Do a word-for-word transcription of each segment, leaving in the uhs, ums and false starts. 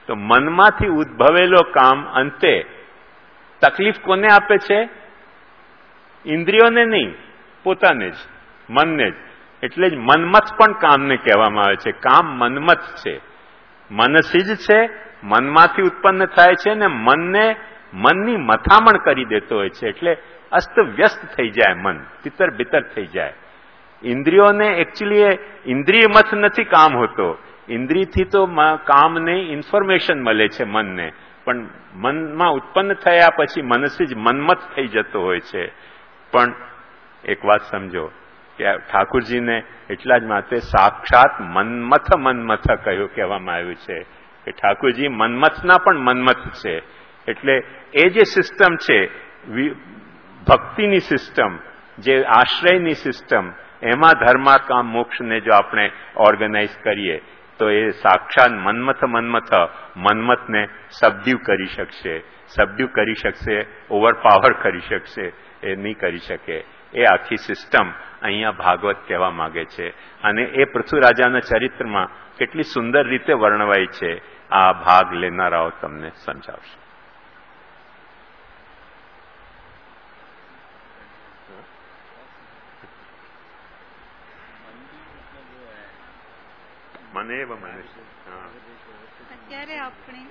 તો મનમાંથી ઉદ્ભવેલો કામ અંતે તકલીફ કોને આપે છે? ઇન્દ્રિયોને નહીં, પોતાને જ, મનને જ. એટલે જ મન્મથ પણ કામને કહેવામાં આવે છે. કામ મન્મથ છે, મનસી જ છે, મનમાંથી ઉત્પન્ન થાય છે ને મનને મનની મથામણ કરી દેતો હોય છે. એટલે અસ્ત વ્યસ્ત થઈ જાય મન, તિતર બિતર થઈ જાય. ઇન્દ્રિયોને એકચ્યુઅલી ઇન્દ્રિય મત નથી કામ હોતો. ઇન્દ્રિયથી તો કામને ઇન્ફોર્મેશન મળે છે મનને, પણ મનમાં ઉત્પન્ન થયા પછી મનસી જ મન્મથ થઈ જતો હોય છે. પણ એક વાત સમજો કે ઠાકુરજીને એટલા જ માટે સાક્ષાત મન્મથ મન્મથ કહ્યું કહેવામાં આવ્યું છે કે ઠાકુરજી મન્મથના પણ મન્મથ છે. એટલે એ જે સિસ્ટમ છે ભક્તિની સિસ્ટમ, જે આશ્રયની સિસ્ટમ, એમાં ધર્માકામ મોક્ષને જો આપણે ઓર્ગેનાઇઝ કરીએ તો એ સાક્ષાત મન્મથ મન્મથ મન્મથને સબડ્યુ કરી શકશે. સબડ્યુ કરી શકશે, ઓવરપાવર કરી શકશે, એ નહીં કરી શકે. એ આખી સિસ્ટમ અહીંયા ભાગવત કહેવા માંગે છે. અને એ પૃથ્વીરાજાના ચરિત્રમાં કેટલી સુંદર રીતે વર્ણવાય છે. આ ભાગ લેનારાઓ તમને સમજાવશે. મને એવ મને અત્યારે આપણે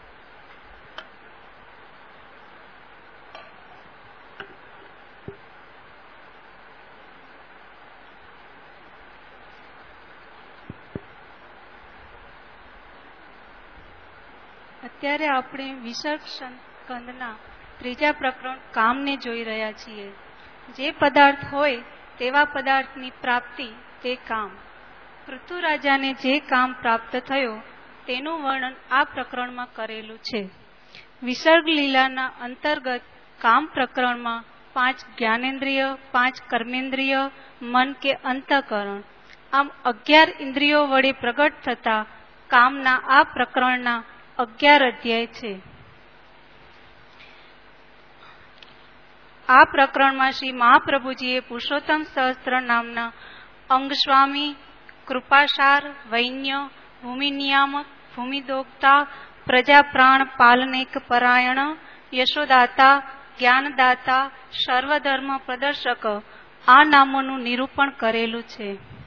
અત્યારે આપણે વિસર્ગ સ્કંદના ત્રીજા પ્રકરણ કામને જોઈ રહ્યા છીએ. જે પદાર્થ હોય તેવા પદાર્થની પ્રાપ્તિ તે કામ. પૃથ્વીરાજાને જે કામ પ્રાપ્ત થયો તેનું વર્ણન આ પ્રકરણમાં કરેલું છે. વિસર્ગ લીલાના અંતર્ગત કામ પ્રકરણમાં પાંચ જ્ઞાનેન્દ્રિય, પાંચ કર્મેન્દ્રિય, મન કે અંતઃકરણ, આમ અગિયાર ઇન્દ્રિયો વડે પ્રગટ થતા કામના આ પ્રકરણના અગિયાર અધ્યાય છે. આ પ્રકરણમાં શ્રી મહાપ્રભુજીએ પુરુષોત્તમ સહસ્ત્ર નામના અંગસ્વામી, કૃપાસાર, વૈન્ય, ભૂમિનિયામક, ભૂમિદોક્તા, પ્રજા પ્રાણ પાલનેક પરાયણ, યશોદાતા, જ્ઞાનદાતા, સર્વધર્મ પ્રદર્શક આ નામોનું નિરૂપણ કરેલું છે.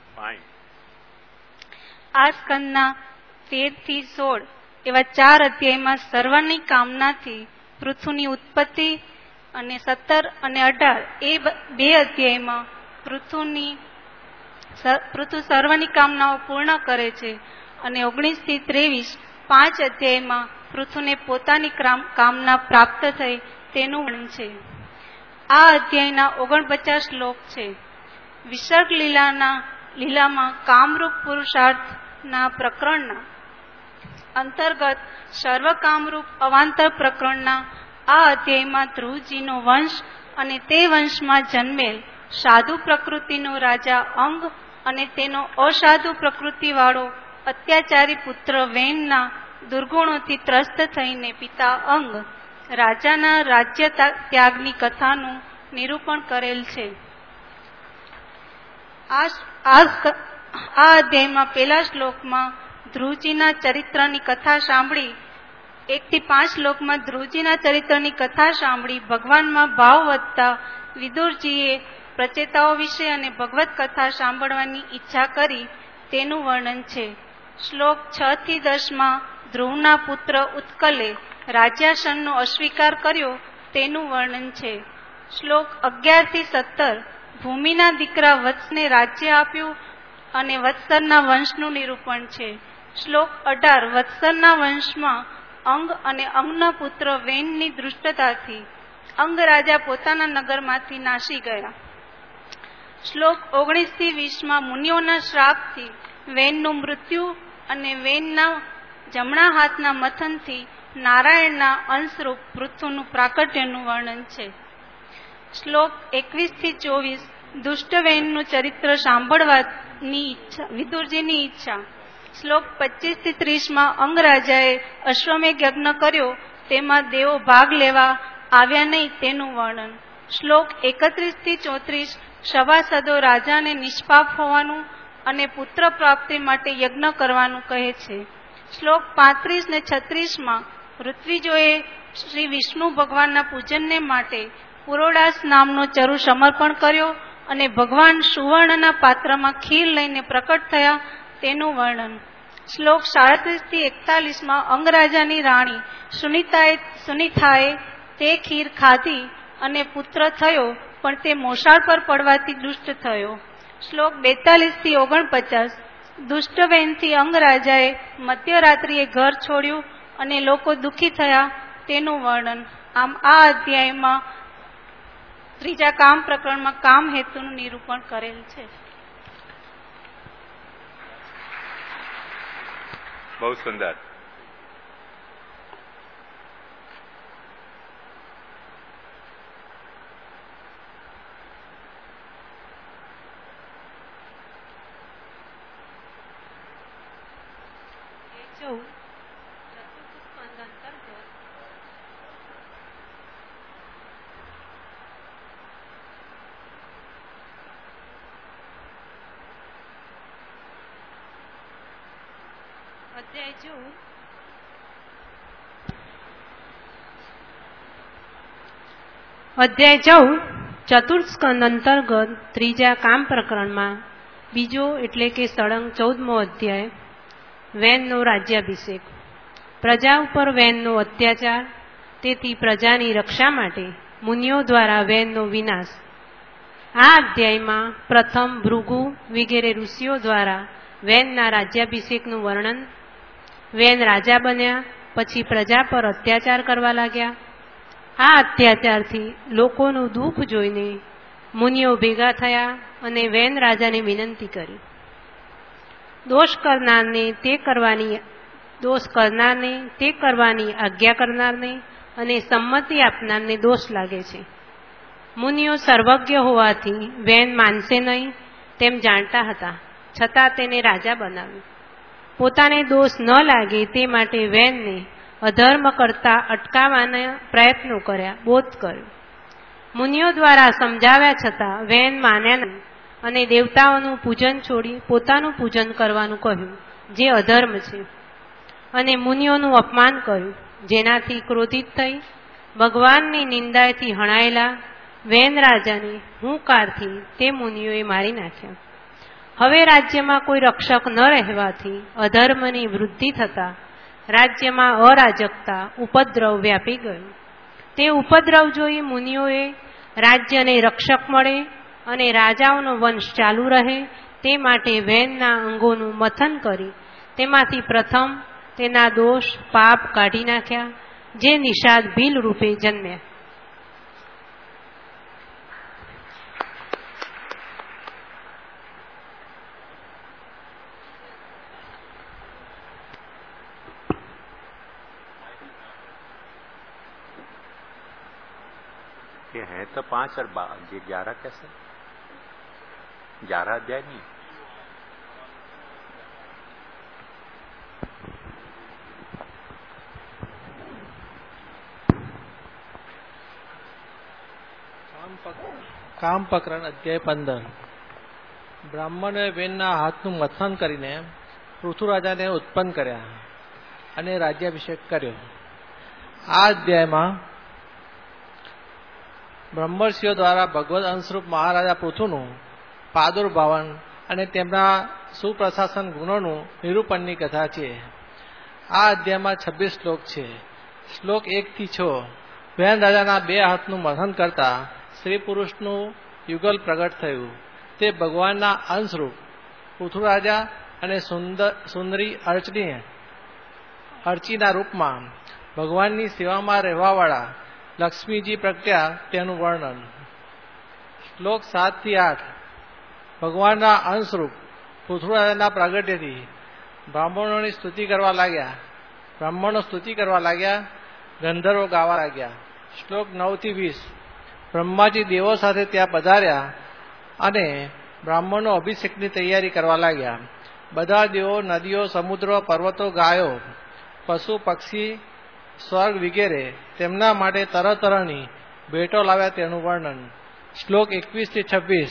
આ સ્કંદના તેર થી સોળ એવા ચાર અધ્યાયમાં સર્વની કામનાથી પૃથ્વીની ઉત્પત્તિ અને સત્તર અને અઢાર એ બે અધ્યાયમાં પૃથ્વીની પૃથ્વી સર્વની કામનાઓ પૂર્ણ કરે છે. અને ઓગણીસ થી ત્રેવીસ પાંચ અધ્યાયમાં પૃથ્વીને પોતાની કામના પ્રાપ્ત થઈ તેનું વર્ણન છે. આ અધ્યાયના ઓગણપચાસ શ્લોક છે. વિસર્ગ લીલાના લીલામાં કામરૂપ પુરુષાર્થના પ્રકરણના અંતર્ગત સર્વ કામરૂપ અવાંતર પ્રકરણના આ અધ્યાયમાં ધ્રુવજીનો વંશ અને તે વંશમાં જન્મેલ સાધુ પ્રકૃતિનો રાજા અંગ અને તેનો અસાધુ પ્રકૃતિવાળો અત્યાચારી પુત્ર વેનના દુર્ગુણોથી ત્રસ્ત થઈને પિતા અંગ રાજાના રાજ્ય ત્યાગની કથાનું નિરૂપણ કરેલ છે. આ અધ્યાયમાં પહેલા શ્લોકમાં ધ્રુવજીના ચરિત્રની કથા સાંભળી એક થી પાંચ શ્લોકમાં ધ્રુવજીના ચરિત્રની કથા સાંભળી ભગવાનમાં ભાવ વધતા વિદુરજીએ પ્રચેતાઓ વિશે અને ભગવત કથા સાંભળવાની ઈચ્છા કરી તેનું વર્ણન છે. શ્લોક છ થી દસ માં ધ્રુવના પુત્ર ઉત્કલે રાજ્યાસનનો અસ્વીકાર કર્યો તેનું વર્ણન છે. શ્લોક અગિયાર થી સત્તર ભૂમિના દીકરા વત્સને રાજ્ય આપ્યું અને વત્સરના વંશનું નિરૂપણ છે. શ્લોક અઢાર વત્સરના વંશમાં અંગ અને અંગના પુત્ર વેનની દૃષ્ટતાથી અંગ રાજા પોતાના નગરમાંથી નાસી ગયા. શ્લોક ઓગણીસ થી વીસ માં મુનિઓના શ્રાપથી વેનનું મૃત્યુ અને વેનના જમણા હાથના મથનથી નારાયણના અંશરૂપ પૃથ્વીનું પ્રાકટ્યનું વર્ણન છે. શ્લોક એકવીસ થી ચોવીસ દુષ્ટ વેનનું ચરિત્ર સાંભળવાની ઈચ્છા વિદુરજીની ઈચ્છા. શ્લોક પચીસ થી ત્રીસ માં અંગરાજાએ અશ્વમેઘ યજ્ઞ કર્યો તેમાં દેવો ભાગ લેવા આવ્યા નહીં તેનું વર્ણન. શ્લોક એકત્રીસ થી ચોત્રીસ સભાસદો રાજાને નિષ્પાપ હોવાનું અને પુત્ર પ્રાપ્તિ માટે યજ્ઞ કરવાનું કહે છે. શ્લોક પાંત્રીસ ને છત્રીસમાં ઋત્વિજોએ શ્રી વિષ્ણુ ભગવાનના પૂજનને માટે પુરોડાસ નામનો ચરુ સમર્પણ કર્યો અને ભગવાન સુવર્ણના પાત્રમાં ખીર લઈને પ્રકટ થયા તેનું વર્ણન. શ્લોક સાડત્રીસ થી એકતાલીસમાં અંગરાજાની રાણી સુનિતાએ સુનિતાએ તે ખીર ખાધી અને પુત્ર થયો, પણ તે મોસાળ પર પડવાથી દુષ્ટ થયો. શ્લોક બેતાલીસ થી ઓગણપચાસ દુષ્ટબેનથી અંગરાજાએ મધ્યરાત્રિએ ઘર છોડ્યું અને લોકો દુઃખી થયા તેનું વર્ણન. આમ આ અધ્યાયમાં ત્રીજા કામ પ્રકરણમાં કામ હેતુનું નિરૂપણ કરેલ છે. બહુ સુંદર. અધ્યાય ચૌદ ચતુર્થ સ્કંદ અંતર્ગત ત્રીજા કામ પ્રકરણમાં બીજો એટલે કે સળંગ ચૌદમો અધ્યાય વૈનનો રાજ્યાભિષેક. પ્રજા ઉપર વૈનનો અત્યાચાર, તેથી પ્રજાની રક્ષા માટે મુનિઓ દ્વારા વૈનનો વિનાશ. આ અધ્યાયમાં પ્રથમ ભૃગુ વગેરે ઋષિઓ દ્વારા વૈનના રાજ્યાભિષેકનું વર્ણન. વૈન રાજા બન્યા પછી પ્રજા પર અત્યાચાર કરવા લાગ્યા. આ અત્યાચારથી લોકોનું દુઃખ જોઈને મુનિઓ ભેગા થયા અને વૈન રાજાને વિનંતી કરી. દોષ કરનારને તે કરવાની દોષ કરનારને તે કરવાની આજ્ઞા કરનારને અને સંમતિ આપનારને દોષ લાગે છે. મુનિઓ સર્વજ્ઞ હોવાથી વૈન માનશે નહીં તેમ જાણતા હતા, છતાં તેને રાજા બનાવ્યો. પોતાને દોષ ન લાગે તે માટે વૈનને અધર્મ કરતા અટકાવવાના પ્રયત્નો કર્યા, બોધ કર્યો. મુનિઓ દ્વારા સમજાવ્યા છતાં વૈન માન્યા નહીં અને દેવતાઓનું પૂજન છોડી પોતાનું પૂજન કરવાનું કહ્યું, જે અધર્મ છે. અને મુનિઓનું અપમાન કર્યું, જેનાથી ક્રોધિત થઈ ભગવાનની નિંદાથી હણાયેલા વૈન રાજાને હુંકારથી તે મુનિઓએ મારી નાખ્યા. હવે રાજ્યમાં કોઈ રક્ષક ન રહેવાથી અધર્મની વૃદ્ધિ થતા રાજ્યમાં અરાજકતા ઉપદ્રવ વ્યાપી ગયું. તે ઉપદ્રવ જોઈ મુનિઓએ રાજ્યને રક્ષક મળે અને રાજાઓનો વંશ ચાલુ રહે તે માટે વૈનના અંગોનું મથન કરી તેમાંથી પ્રથમ તેના દોષ પાપ કાઢી નાખ્યા, જે નિષાદ ભીલ રૂપે જન્મ્યા. ये है तो पांच और ये ग्यारह कैसे? ग्यारह अध्याय नहीं. કામ પ્રકરણ અધ્યાય પંદર. બ્રાહ્મણોએ વૈનના હાથનું મથન કરીને પૃથુરાજાને ઉત્પન્ન કર્યા અને રાજ્યાભિષેક કર્યો. આ અધ્યાયમાં બ્રહ્મર્ષિઓ દ્વારા ભગવદ અંશરૂપ મહારાજા પૃથુનું પાદુર્ભાવન અને તેમના સુપ્રશાસન ગુણોનું નિરૂપણની કથા છે. આ અધ્યાયમાં છવ્વીસ શ્લોક છે. શ્લોક એક થી છ વૈન રાજાના બે હાથનું મથન કરતા સ્ત્રી પુરુષનું યુગલ પ્રગટ થયું. તે ભગવાનના અંશરૂપ પૃથુરાજા અને સુંદર સુંદરી અર્ચની અર્ચીના રૂપમાં ભગવાનની સેવામાં રહેવાવાળા લક્ષ્મીજી પ્રગટ્યા તેનું વર્ણન. શ્લોક સાત થી આઠ ભગવાનના અંશરૂપ પૃથુરાજાના પ્રાગટ્યથી બ્રાહ્મણોની સ્તુતિ કરવા લાગ્યા. બ્રાહ્મણો સ્તુતિ કરવા લાગ્યા, ગંધર્વો ગાવા લાગ્યા. શ્લોક નવ થી વીસ બ્રહ્માજી દેવો સાથે ત્યાં પધાર્યા અને બ્રાહ્મણો અભિષેકની તૈયારી કરવા લાગ્યા. બધા દેવો નદીઓ, સમુદ્રો, પર્વતો, ગાયો, પશુ, પક્ષી, સ્વર્ગ વગેરે તેમના માટે તરહ તરહની ભેટો લાવ્યા તેનું વર્ણન. શ્લોક એકવીસ થી છવ્વીસ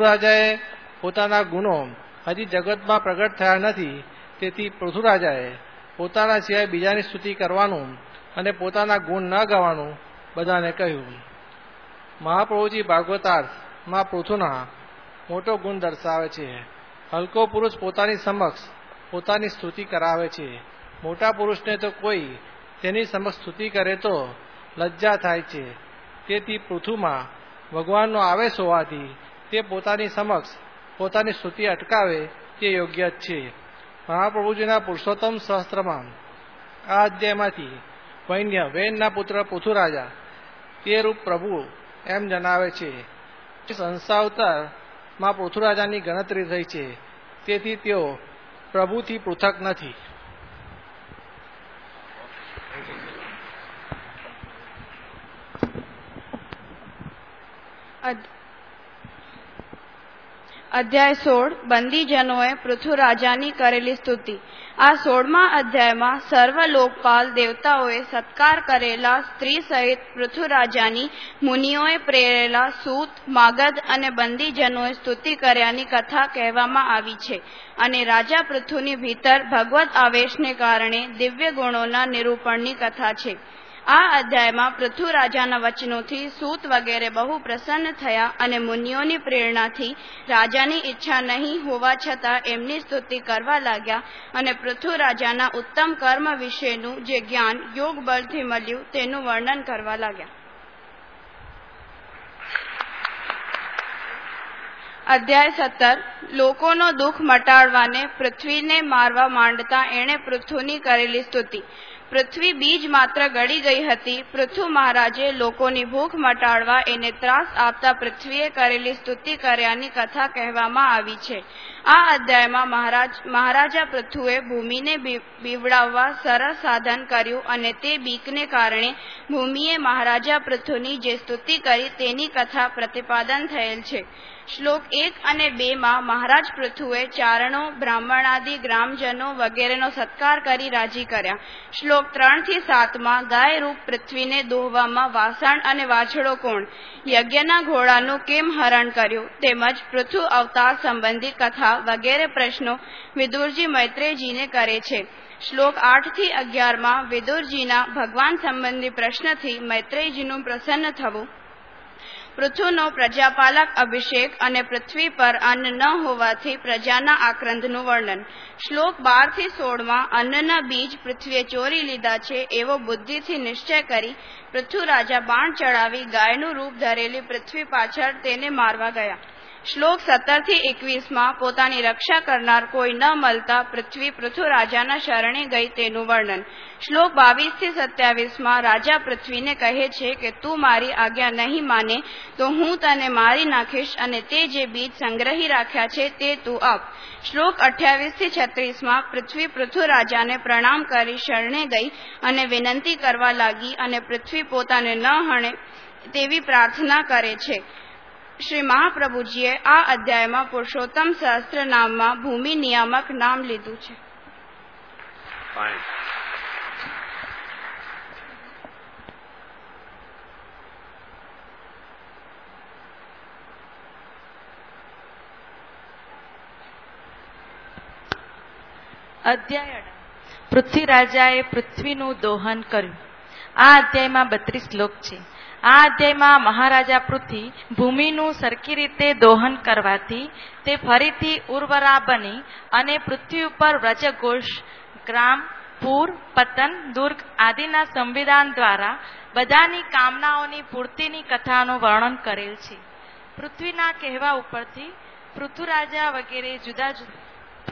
પૃથુરાજાએ પોતાના ગુણો હજી જગતમાં પ્રગટ થયા નથી, તેથી પૃથુરાજાએ પોતાના સિવાય બીજાની સ્તુતિ કરવાનું અને પોતાના ગુણ ન ગાવાનું બધાને કહ્યું. મહાપ્રભુજી ભાગવતાર્થમાં પૃથુના મોટો ગુણ દર્શાવે છે. હલકો પુરુષ પોતાની સમક્ષ પોતાની સ્તુતિ કરાવે છે. મોટા પુરુષને તો કોઈ તેની સમક્ષ સ્તુતિ કરે તો લજ્જા થાય છે. તેથી પૃથુમાં ભગવાનનો આવેશ હોવાથી તે પોતાની સમક્ષ પોતાની સ્તુતિ અટકાવે તે યોગ્ય જ છે. મહાપ્રભુજીના પુરુષોત્તમ સહસ્ત્રમાં આ અધ્યાયમાંથી વૈન્ય વેનના પુત્ર પૃથુરાજા તે રૂપ પ્રભુ એમ જણાવે છે. સંસાવતારમાં પૃથુરાજાની ગણતરી થઈ છે. તેથી તેઓ પ્રભુથી પૃથક નથી. અધ્યાય સોળ બંદીજનોએ પૃથુરાજાની કરેલી સ્તુતિ. આ સોળમા અધ્યાયમાં સર્વ લોકપાલ દેવતાઓએ સત્કાર કરેલા સ્ત્રી સહિત પૃથુરાજાની મુનિઓએ પ્રેરેલા સૂત માગધ અને બંદીજનોએ સ્તુતિ કર્યાની કથા કહેવામાં આવી છે. અને રાજા પૃથુની ભીતર ભગવત આવેશને કારણે દિવ્ય ગુણોના નિરૂપણની કથા છે. આ અધ્યાયમાં પૃથુ રાજાના વચનોથી સૂત વગેરે બહુ પ્રસન્ન થયા અને મુનિઓની પ્રેરણાથી રાજાની ઈચ્છા નહીં હોવા છતાં એમની સ્તુતિ કરવા લાગ્યા અને પૃથુ રાજાના ઉત્તમ કર્મ વિશેનું જે જ્ઞાન યોગ બળથી મળ્યું તેનું વર્ણન કરવા લાગ્યા. અધ્યાય સત્તર લોકોનો દુઃખ મટાડવાને પૃથ્વીને મારવા માંડતા એણે પૃથુની કરેલી સ્તુતિ. પૃથ્વી બીજ માત્ર ગળી ગઈ હતી. પૃથુ મહારાજે લોકોની ભૂખ મટાડવા એને ત્રાસ આપતા પૃથ્વીએ કરેલી સ્તુતિ કર્યાની કથા કહેવામાં આવી છે. આ અધ્યાયમાં મહારાજ મહારાજા પૃથુએ ભૂમિને બીવડાવવા સરસ સાધન કર્યું અને તે બીકને કારણે ભૂમિએ મહારાજા પૃથુની જે સ્તુતિ કરી તેની કથા પ્રતિપાદન થયેલ છે. શ્લોક એક અને બે માં મહારાજ પૃથુએ ચારણો બ્રાહ્મણાદિ ગ્રામજનો વગેરેનો સત્કાર કરી રાજી કર્યા. શ્લોક ત્રણ થી સાત માં ગાય રૂપ પૃથ્વીને દોહવામાં વાસણ અને વાછડો કોણ, યજ્ઞના ઘોડાનું કેમ હરણ કર્યું તેમજ પૃથુ અવતાર સંબંધી કથા વગેરે પ્રશ્નો વિદુરજી મૈત્રેયજીને કરે છે. શ્લોક આઠ થી અગિયાર માં વિદુરજીના ભગવાન સંબંધી પ્રશ્નથી મૈત્રેયજીનું પ્રસન્ન થવું, પૃથુનો પ્રજાપાલક અભિષેક અને પૃથ્વી પર અન્ન ન હોવાથી પ્રજાના આક્રંદનું વર્ણન. શ્લોક બાર થી સોળ માં અન્નના બીજ પૃથ્વીએ ચોરી લીધા છે એવો બુદ્ધિથી નિશ્ચય કરી પૃથુ રાજા બાણ ચડાવી ગાયનું રૂપ ધરેલી પૃથ્વી પાછળ તેને મારવા ગયા. શ્લોક સત્તર થી એકવીસ માં પોતાની રક્ષા કરનાર કોઈ ન મળતા પૃથ્વી પૃથુ રાજાના શરણે ગઈ તેનું વર્ણન. શ્લોક બાવીસ થી સત્યાવીસ માં રાજા પૃથ્વીને કહે છે કે તું મારી આજ્ઞા નહીં માને તો હું તને મારી નાખીશ અને તે જે બીજ સંગ્રહી રાખ્યા છે તે તું આપ. શ્લોક અઠ્યાવીસ થી છત્રીસ માં પૃથ્વી પૃથુ રાજાને પ્રણામ કરી શરણે ગઈ અને વિનંતી કરવા લાગી અને પૃથ્વી પોતાને ન હણે તેવી પ્રાર્થના કરે છે. શ્રી મહાપ્રભુજીએ આ અધ્યાયમાં પુરુષોત્તમ સહસ્ત્ર નામમાં ભૂમિ નિયામક નામ લીધું છે. અધ્યાય પૃથ્વીરાજાએ પૃથ્વીનું દોહન કર્યું. આ અધ્યાયમાં બત્રીસ શ્લોક છે. આ અધ્યાયમાં મહારાજા પૃથ્વી ભૂમિનું સરખી રીતે દોહન કરવાથી તે ફરીથી ઉર્વરા બની અને પૃથ્વી ઉપર વ્રજઘોષ, ગ્રામ, પૂર, પતન, દુર્ગ આદિના સંવિધાન દ્વારા બધાની કામનાઓની પૂર્તિની કથાનું વર્ણન કરેલ છે. પૃથ્વીના કહેવા ઉપરથી પૃથુરાજા વગેરે જુદા જુદા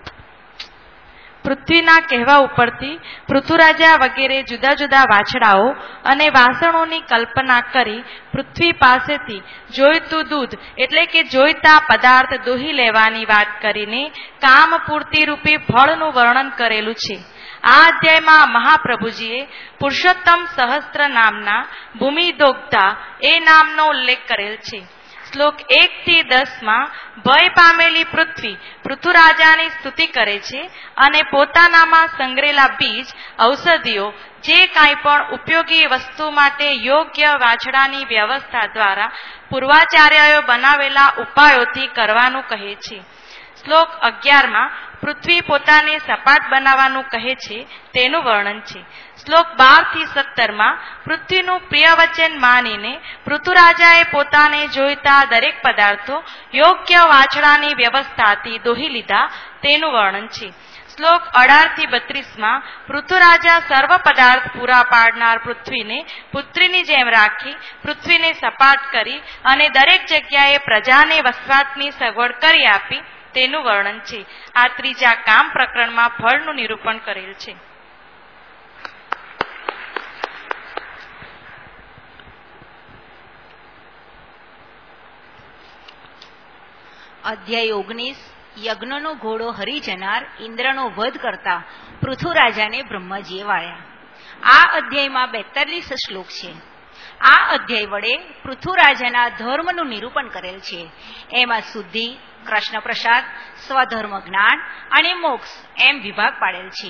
પૃથ્વીના કહેવા ઉપરથી પૃથુરાજા વગેરે જુદા જુદા વાછડાઓ અને વાસણોની કલ્પના કરી પૃથ્વી પાસેથી જોઈતું દૂધ એટલે કે જોઈતા પદાર્થ દોહી લેવાની વાત કરીને કામ પૂર્તિ રૂપી ફળનું વર્ણન કરેલું છે. આ અધ્યાયમાં મહાપ્રભુજીએ પુરુષોત્તમ સહસ્ત્ર નામના ભૂમિદોગ્ધા એ નામનો ઉલ્લેખ કરેલ છે. શ્લોક એક થી દસ માં ભય પામેલી પૃથ્વી પૃથુરાજાની સ્તુતિ કરે છે અને પોતાનામાં સંગ્રેલા બીજ, ઔષધિઓ જે કાંઈ પણ ઉપયોગી વસ્તુ માટે યોગ્ય વાછડાની વ્યવસ્થા દ્વારા પૂર્વાચાર્યોએ બનાવેલા ઉપાયોથી કરવાનું કહે છે. શ્લોક અગિયાર માં પૃથ્વી પોતાને સપાટ બનાવવાનું કહે છે તેનું વર્ણન છે. શ્લોક બાર થી સત્તર માં પૃથ્વીનું પ્રિય વચન માનીને પૃથુરાજાએ પોતાને જોઈતા દરેક પદાર્થો યોગ્ય વાછડાની વ્યવસ્થાથી દોહી લીધા તેનું વર્ણન છે. શ્લોક અઢાર થી બત્રીસ માં પૃથુરાજા સર્વ પદાર્થ પૂરા પાડનાર પૃથ્વીને પુત્રીની જેમ રાખી પૃથ્વીને સપાટ કરી અને દરેક જગ્યાએ પ્રજાને વસવાટની સગવડ કરી આપી તેનું વર્ણન છે. આ ત્રીજા કામ પ્રકરણમાં ફળનું નિરૂપણ કરેલ છે. અધ્યાય ઓગણીસ યજ્ઞનો ઘોડો હરી જનાર ઇન્દ્રનો વધ કરતા પૃથુરાજાને બ્રહ્માજીએ વાળ્યા. આ અધ્યાયમાં બેતાલીસ શ્લોક છે. આ અધ્યાય વડે પૃથુરાજાના ધર્મનું નિરૂપણ કરેલ છે. એમાં શુદ્ધિ, કૃષ્ણ પ્રસાદ, સ્વધર્મ જ્ઞાન અને મોક્ષ એમ વિભાગ પાડેલ છે.